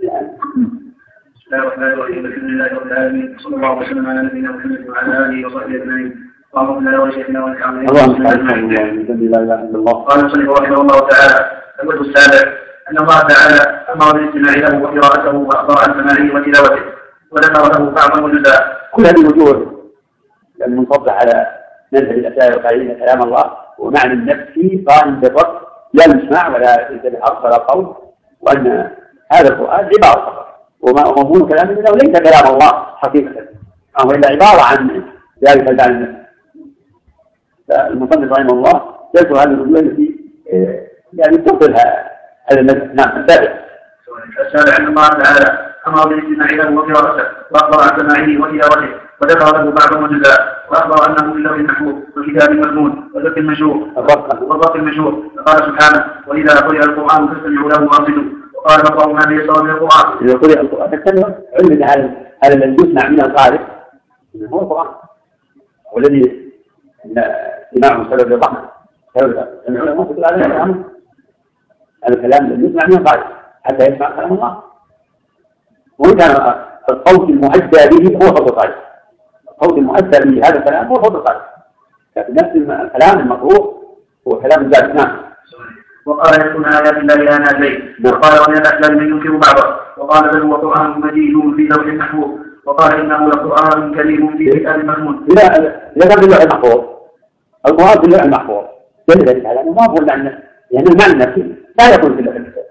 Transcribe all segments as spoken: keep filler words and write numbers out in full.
بسم الله الرحمن الرحيم. الحمد لله رب العالمين، صلى الله وسلم على نبينا محمد وعلى اله وصحبه اجمعين. اللهم لا وجهنا ولك قال المصنف رحمه الله تعالى: الوجه السابع ان الله تعالى امر بالاستماع له وقراءته واخبر عن سماعه وتلاوته وذكر له بعضا وجزءا. كل هذه الوجوه المنصبة على نزل الاشياء وقائلين كلام الله ومعنى النفس قائم بالرب لا يسمع ولا ينتبه حرف ولا قول، وان هذا القران عباره فقط وما مضمون كلام منه ليس كلام الله حقيقه، هو الا عباره عن ذلك المعنى النفس. فالمصنف رحمه الله يذكر هذه الوجوه التي يعني تبطلها هذا المذهب. نعم. السابع السابع ان الله تعالى امر بالاستماع له وقراءته واخبر عن سماعه وتلاوته وذكر له بعض وجزءا واخبر انه من لوح محفوظ وكتاب مكنون وذكر المنشور والضبط المنشور. فقال سبحانه: واذا قرئ القران فاستمعوا له وانصتوا. وقال: فقرأوا ما تيسر من القران. اذا قرئ القران فاستمعوا، علم هذا الذي يسمع من القارئ هو القران والذي سماعه سبب للرحمه سمعوا له وانصتوا. هذا الكلام هذا الكلام الذي يسمع من القارئ حتى يسمع كلام الله. وإن كان الصوت المؤدى به هو صوت القارئ، الصوت المؤدى به هذا الكلام هو صوت القارئ، لكن نفس الكلام المقروء هو كلام الذات. نعم. وقال: يكون آيات الله آناء الليل. وقال: ومن الأحلام من ينكر بعضه. وقال: بل هو قرآن مجيد في لوح محفوظ. وقال: إنه لقرآن كريم في كتاب مكنون. إذا إذا كان باللوح المحفوظ القرآن باللوح المحفوظ دل ذلك على أنه ما هو المعنى، يعني المعنى نفسه لا يكون في اللوح المحفوظ.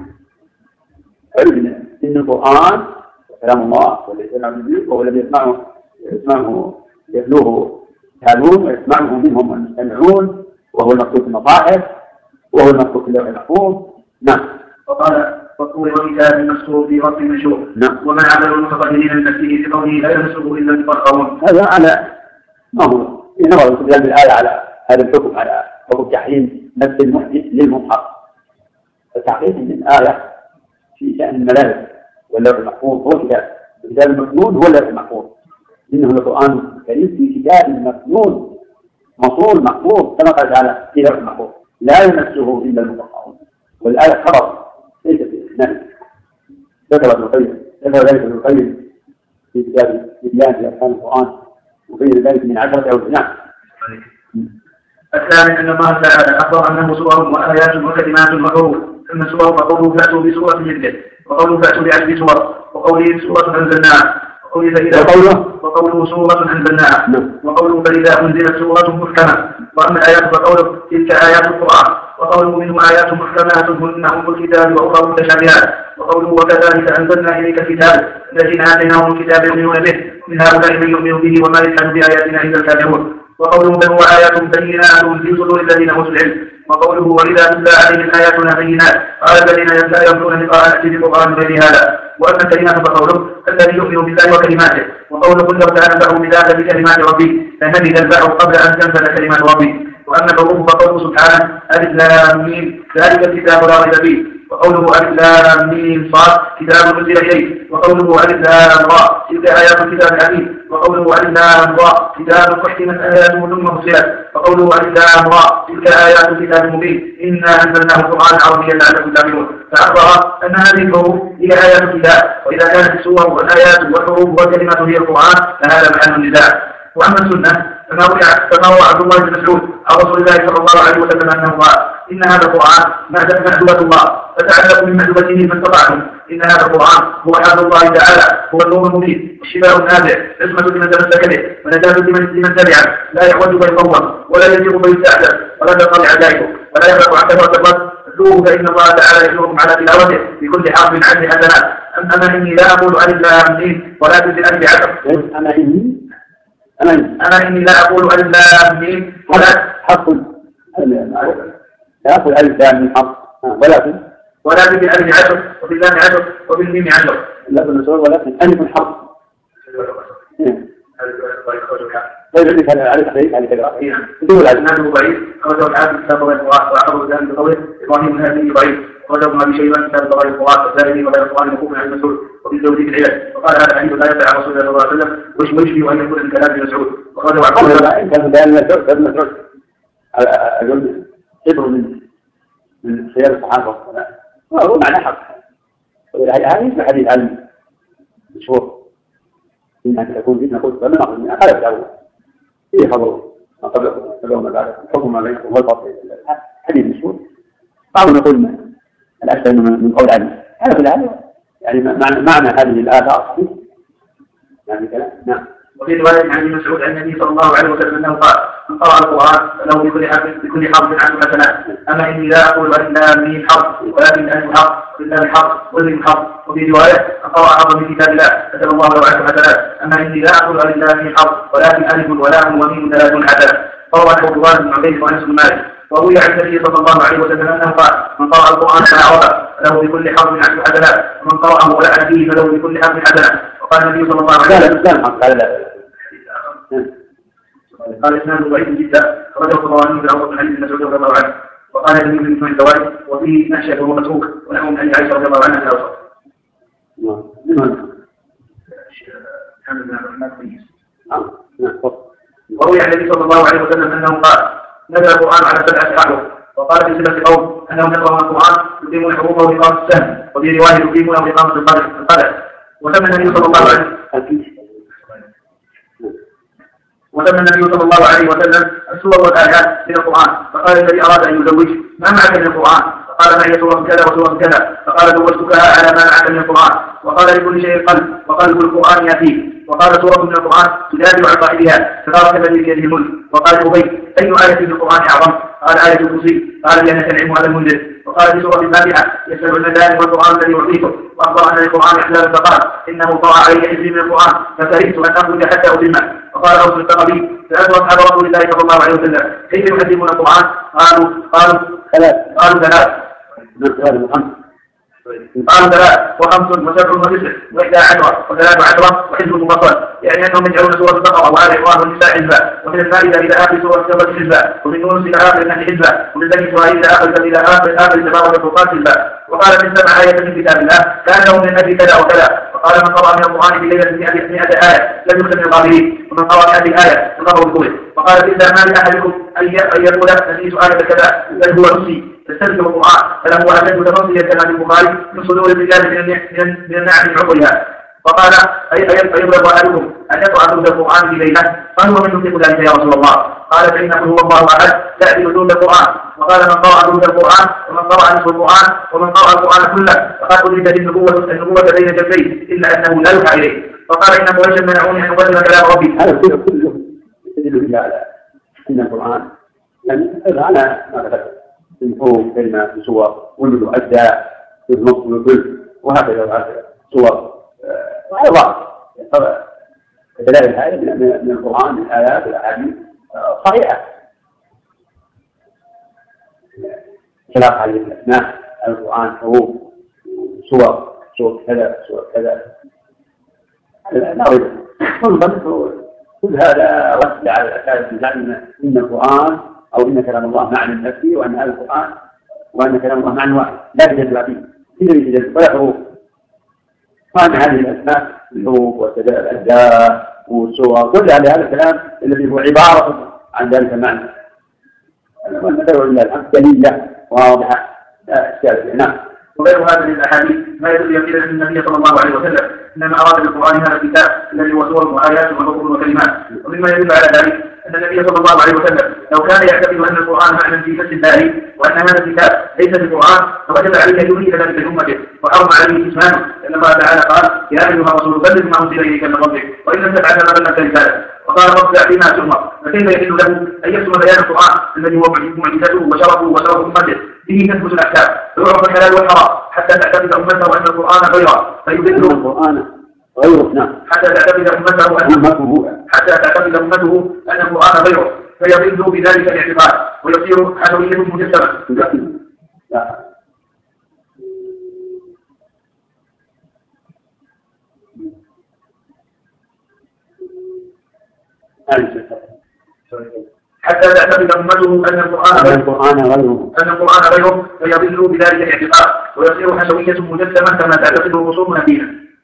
علم إن القرآن كلام الله والذي يسمع به وهو الذي يسمعه يسمعه يتلوه يتالون ويسمعه منهم المستمعون، وهو المكتوب في المصاحف وهو المكتوب في اللوح المحفوظ. نعم. وقال: والطور وكتاب مسطور في رب المنشور. نعم. وما عمل المتقدمين من نفسه في قوله لا يمسه الا المطهرون. هذا على ما هو نظر الاستدلال بالآية على هذا الحكم على حكم تحريم نفس المحدث للمصحف. التحقيق من الآية في شأن الملائكة واللوح المحفوظ هو كتاب الكتاب المكنون هو اللوح المحفوظ، إنه القرآن الكريم في كتاب مكنون مصون محفوظ كما قال تعالى في لوح المحفوظ لا يمسه إلا المطهرون. والآية خبر ليس في إسناد. ذكر ابن القيم ذكر ذلك ابن القيم في كتاب تبيان في أحكام القرآن وبين ذلك من عشرة أو نعم. الثاني أن الله تعالى أخبر أنه سور وآيات وكلمات وحروف، ثم سور فقوله فأتوا بسورة مثله، وقوله فأتوا بعشر سور، وقوله سورة أنزلناها، وقوله سورة أنزلناها، وقوله فإذا أنزلت سورة محكمة. وأما الآيات فقوله تلك آيات القرآن، وقوله منه آيات محكمات هن أم الكتاب وأخرى متشابهات، وقوله وكذلك أنزلنا إليك الكتاب الذين آتيناهم الكتاب يؤمنون به من هؤلاء من يؤمن به وما يجحد بآياتنا إلا الكافرون. وقوله بل هو آيات بينات في صدور الذين أوتوا العلم. وقوله وإذا تتلى عليهم آياتنا بينات قال الذين لا يرجون لقاء نأتي بقرآن غير هذا. وأما الكلمات فقوله الذي يؤمن بالله وكلماته، وقوله قل لو تعالى بذات بكلمات ربي فنبذ البحر قبل أن تنفذ كلمات ربي. وأما قوله فقوله سبحانه ألف لام ميم ذلك الكتاب لا ريب فيه، وقوله ألف لام ميم صاد كتاب أنزل إليه، وقوله ألف لام را تلك آيات الكتاب الحكيم، وقوله ألف لام را كتاب أحكمت آياته ثم فصلت، وقوله ألف لام را تلك آيات الكتاب المبين إنا أنزلناه قرآنا عربيا لعلكم تعقلون. فأخبر أن هذه الحروف هي آيات الكتاب، وإذا كانت السور والآيات والحروف والكلمات هي القرآن فهذا محل النزاع. وأما السنة فما روى عبد الله بن مسعود عن رسول الله صلى الله عليه وسلم أنه قال إن هذا القرآن مأدبة الله فتعلقوا من مأدبته ما استطعتم. إن هذا القرآن هو حبل الله تعالى، هو النور المبين والشفاء النافع، عصمة لمن تمسك به ونجاة لمن تبعه، لا يحوج فيقوم ولا يزيغ فيستعجل ولا تنقطع عجائبه ولا يبرأ عن كثرة الرد. اتلوه فإن الله تعالى يأمركم على تلاوته بكل حرف عشر حسنات. أما إني لا أقول ألف لام ميم ولكن بألف عشر. أما إني أنا أنا إني لا أقول ألف لام ميم ولا حرف لا أقول ألف لام ميم حرف ولكن ولكن بالألف عشر وباللام عشر وبالميم عشر. لا بالنسبة ولكن ألف حرف. طيب اللي كان عليه تحريك عليه كذا. يقول الإسناد ضعيف أخرجه الحافظ كتاب غير القراءة وأخرجه ذلك بقوله إبراهيم الهاشمي ضعيف أخرجه ابن أبي شيبة كتاب غير القراءة والدارمي وغير القرآن موقوف عن مسعود وبالزوجي في العلل. وقال هذا الحديث لا يدع رسول الله صلى الله عليه وسلم ويشبه أن يكون من كلام ابن مسعود. وأخرجه عن مسعود كان بيان مسعود ابن مسعود أقول حبر من من سير الصحابة وهو معنى حق هذه مثل حديث علم مشهور إنها تكون فتنة قلت فمن أقول منها هذا الأول فيه خبر ما قبله فلوما بعد الحكم ما بينكم والفصل حديث مشهور بعضهم يقول الأشبه من قول علم هذا في العلم يعني معنى, معنى هذه الآثار يعني كلام نعم. وفي رواية عن ابن مسعود عن النبي صلى الله عليه وسلم أنه قال من قرأ القرآن فله بكل حرف بكل حرف عنه حسنات أما إني لا أقول إلا من حرف ولكن ألف حرف إلا من حرف وزن حرف. وفي رواية من قرأ حرف من كتاب الله كتب الله له عنه حسنات أما إني لا أقول إلا من حرف ولكن ألف ولام وميم ثلاث حسنات. روى عبد بن عبيد وأنس بن مالك. وروي عن النبي صلى الله عليه وسلم أنه قال من قرأ القرآن فأعرضه فله بكل حرف عشر حسنات ومن قرأه ولعن فيه فله بكل حرف حسنات. وقال النبي صلى الله عليه وسلم قال إسناده ضعيف جدا رجل الطبراني في الأول من حديث مسعود رضي الله عنه. وقال النبي من اسمه الزواج وفيه نشأة وهو متروك ونحو من حديث عائشة رضي الله عنها في الأوسط. وروي عن النبي صلى الله عليه وسلم أنه قال نزل القرآن على سبعة أحرف. وقال في سبعة قوم أنهم يقرؤون القرآن يقيمون حروفه بإقامة السهم وفي رواية يقيمونه بإقامة القلم. وسمى النبي صلى الله عليه وسمى النبي صلى الله عليه وسلم السور والآيات من القرآن. فقال الذي أراد أن يزوج ما معك من القرآن؟ فقال معي سورة كذا وسورة كذا. فقال زوجتكها على ما معك من القرآن. وقال لكل شيء قلب وقلب القرآن يأتيه. وقال سورة من القرآن تجادل عن صاحبها تبارك الذي بيده الملك. وقال أبي أي آية في القرآن أعظم؟ قال آية الكرسي. قال لأنك العلم هذا المنذر. وقال في سورة الفاتحة يسأل المدائن والقرآن الذي يعطيته. وأخبر أن القرآن أحزاب فقال إنه طرأ علي حزبي من القرآن فكرهت أن أخرج حتى أتمه. وقال أوس الثقفي سألت أصحاب رسول الله صلى الله عليه وسلم كيف يحزبون القرآن؟ قالوا قالوا ثلاث قالوا ثلاث قالوا ثلاث وخمس وسبع وتسع وإحدى عشرة وثلاث عشرة وحزب مفصل يعني أنهم يجعلون سورة البقرة وآل عمران والنساء حزبا ومن المائدة إلى آخر سورة التوبة حزبا ومن يونس إلى آخر النحل حزبا ومن بني إسرائيل إلى آخر إلى آخر آخر تبارك الفرقان حزبا. وقال من سمع آية من كتاب الله كأنه من أجل كذا وكذا. وقال من قرأ من القرآن في ليلة مئة آية لم يخرج من الغابرين ومن قرأ مئة آية فقرأ الكل. وقال إذا ما لأحدكم أن يقول نسيت آية كذا بل هو نسي تستلزم القرآن فله أشد تفصيلا كما في البخاري من صدور الرجال من النعم من عقلها. وقال أيضرب أحدكم أن يقرأ ثلث القرآن في ليلة؟ قال ومن يطيق ذلك يا رسول الله؟ قال فإنه هو الله أحد تأتي ثلث القرآن. وقال من قرأ ثلث القرآن ومن قرأ نصف القرآن ومن قرأ القرآن كله فقد أدركت النبوة النبوة بين جنبيه إلا أنه لا يوحى إليه. وقال إن قريشا منعوني أن أقدم كلام ربي. هذا كله يدل على أن القرآن يعني على ما ذكرت من حروف كلمة بصور والبدو أجزاء بالنص والكل وهكذا وهكذا صور وعلى بعض كذلك هذه من القرآن من الآيات والأحاديث صحيحة خلاف عليه الأسماء القرآن حروف صور صور كذا صور كذا لا غير كل هذا رد على الأساس الزعم إن القرآن أو إن كلام الله معنى نفسي وأن هذا القرآن وأن كلام الله معنى واحد لا تجد فيه كل يجد ولا حروف. وأن هذه الأسماء الحروف والأجزاء والصور كل هذا الكلام الذي هو عبارة عن ذلك المعنى. والمدعو إلى الحمد دليلة واضحة لا إشكال. نعم. وغير هذا من الأحاديث ما يدل يقينا أن النبي صلى الله عليه وسلم إنما أراد بالقرآن هذا الكتاب الذي هو سور وآيات وحروف وكلمات. ومما يدل على ذلك أن النبي صلى الله عليه وسلم لو كان يعتقد أن القرآن معنى في نفس الله وأن هذا الكتاب ليس بالقرآن فوجب عليه أن يريد ذلك لأمته وحرم عليه إسمانه لأن الله تعالى قال يا أيها الرسول بلغ ما أنزل إليك من ربك وإن لم تفعل فما بلغت رسالته. وقال رب فيما تؤمر فكيف يحل له أن يكتم بيان القرآن الذي هو معجزته وشرفه وشرف أمته به تثبت الأحكام ويعرف الحلال والحرام حتى تعتقد أمته أن القرآن غيره فيضل القرآن غيره. نعم. حتى تعتقد أمته أنه حتى تعتقد أمته أن القرآن غيره فيضل بذلك الاعتقاد ويصير حنوية مجسمة. حتى تعتقد أمته أن القرآن غيره أن القرآن غيره فيضل بذلك الاعتقاد ويصير حنوية مجسمة كما تعتقده رسومنا فيها.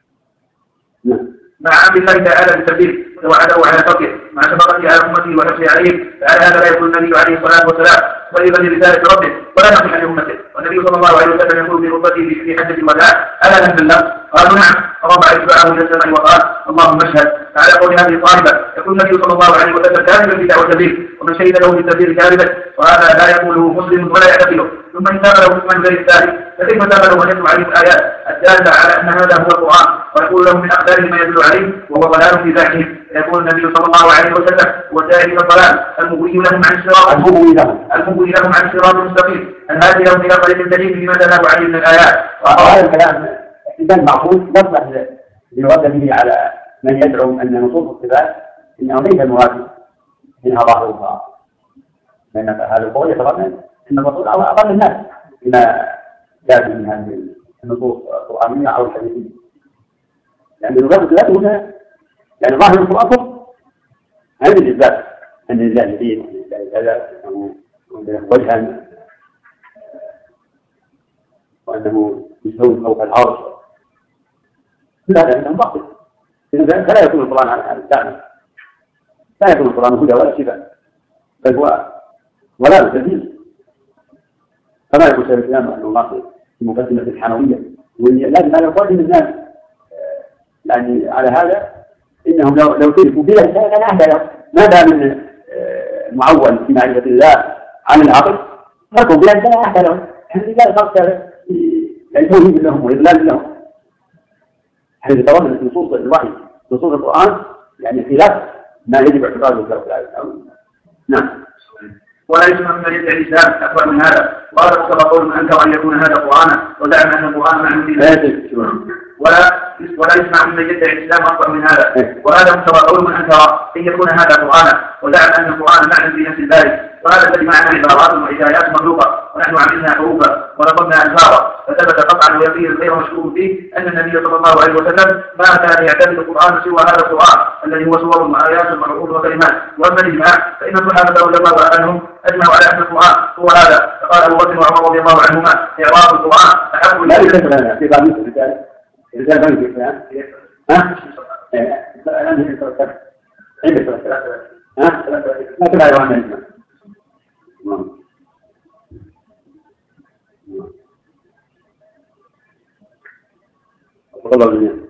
مع عبد الله تعالى بالتبديل ووعده على تركه مع شفقته على أمته ونفسه عليه فعلى هذا لا يقول النبي عليه الصلاة والسلام وإذا برسالة ربه ولا نقل عن أمته. والنبي صلى الله عليه وسلم يقول في خطبته في حجة الوداع: ألا نبلغ؟ قالوا نعم. فرفع إتباعه إلى السماء وقال: اللهم اشهد. على قول هذه الطالبة يقول النبي صلى الله عليه وسلم: كاذبا في دعوة التبليغ، ومن شهد له بالتبليغ كاذبا، وهذا لا يقوله مسلم ولا يعتقده. ثم إن تاب له اسما غير الثالث، فكيف تاب له أن يتلو عليه الآيات الدالة على أن هذا هو القرآن، ويقول له من أقداره ما يدل عليه وهو ضلال في ذاته؟ يقول النبي صلى الله عليه وسلم: والداعي إلى الضلال المغوي لهم عن الصراط المغوي لهم المغوي لهم عن الصراط المستقيم الهادي لهم إلى طريق سليم بما دله عليه من الآيات. وهذا الكلام إذا معقول يصلح ليرد به على من يدعو أن نصوص الصفات إنه ليس المراد منها ظاهرها، لأن هذا القول يتضمن أن الرسول أضل الناس بما جاء من هذه النصوص القرآنية أو الحديثية، لأن اللغة لا تكون يعني ظاهر القرآن هذه الإثبات أن لله يدين وأن لله كذا وأنه وجها وأنه يستوي فوق العرش، لا لأنه باطل، فلا يكون القرآن على هذا التعامل، لا يكون القرآن هدى ولا شفاء، بل هو ضلال كبير. كما يقول شيخ الإسلام رحمه الله في مقدمة الحموية: لازم أن يقدم الناس يعني على هذا إنهم لو لو تركوا بلا شيء كان أهدى لهم، ما دام من معول في معرفة الله عن العقل تركوا بلا شيء أهدى لهم، يعني لا فرق يعني توهيد لهم وإضلال لهم. حيث تضمنت نصوص الوحي نصوص القرآن يعني خلاف ما يجب اعتقاده في الآية. نعم. ولا يسمى من يدعي الإسلام أكبر من هذا، وهذا سبق قول من أنكر أن يكون هذا قرآنا وزعم أن القرآن معنى فيه، ولا ولا يسمع من يدعي الإسلام أكبر من هذا، وهذا سبق قول من أنكر أن يكون هذا قرآنا وزعم أن القرآن معنى في نفس الباري، وهذا الذي معنى عبارات وحكايات مخلوقة ونحن عملنا حروفا ونظمنا أنفارا. فثبت قطعا ويقين غير مشكوك فيه أن النبي صلى الله عليه وسلم ما كان يعتمد القرآن سوى هذا القرآن الذي هو صور وآيات وحروف وكلمات. وأما الإجماع فإن الصحابة رضي الله عنهم أجمعوا على أن القرآن هو هذا، فقال أبو بكر وعمر رضي الله عنهما: إعراب القرآن أحب لا يكتب لنا في بعض الرجال الرجال ما يكتب لنا ها؟ عندك ها؟ ما تبع يوم الإجماع. والله